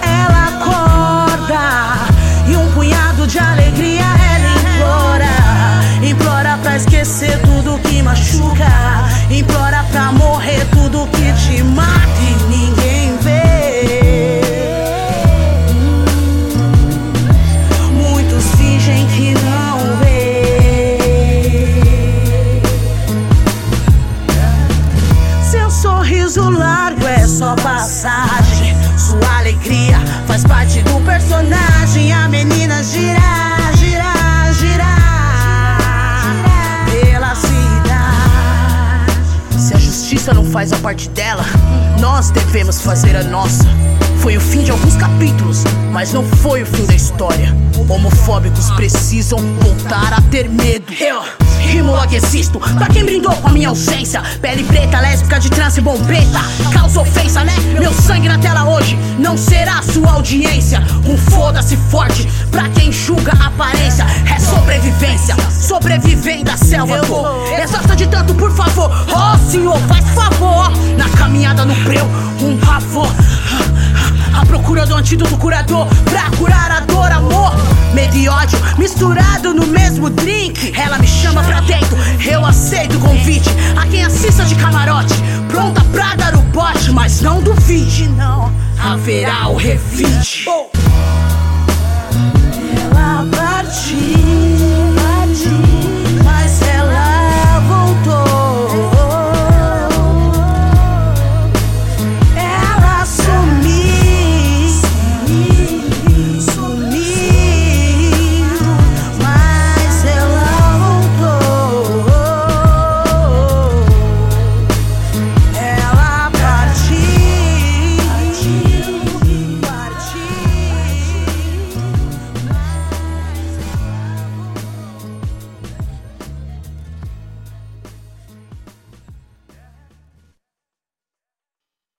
ela acorda e um punhado de alegria ela implora. Implora pra esquecer tudo que machuca, implora pra morrer tudo que te mata e ninguém vê. Muitos fingem que não vê. Seu sorriso largo é só passagem, sua alegria faz parte do personagem. A menina gira, gira, gira pela cidade. Se a justiça não faz a parte dela, nós devemos fazer a nossa. Foi o fim de alguns capítulos, mas não foi o fim da história. Homofóbicos precisam voltar a ter medo. Eu rimo logo existo pra quem brindou com a minha ausência. Pele preta, lésbica, de trans e bombeta. Causa ofensa, né? Meu sangue na tela hoje não será sua audiência. Um foda-se forte pra quem julga a aparência. É sobrevivência, sobrevivendo da selva. Exausta de tanto, por favor, oh senhor, faz favor. Na caminhada no breu, um pavor. A procura do antídoto curador pra curar a dor, amor. Medo e ódio misturado no mesmo drink. Ela me chama pra dentro, eu aceito o convite. A quem assista de camarote, pronta pra dar o bote. Mas não duvide, não haverá o revide.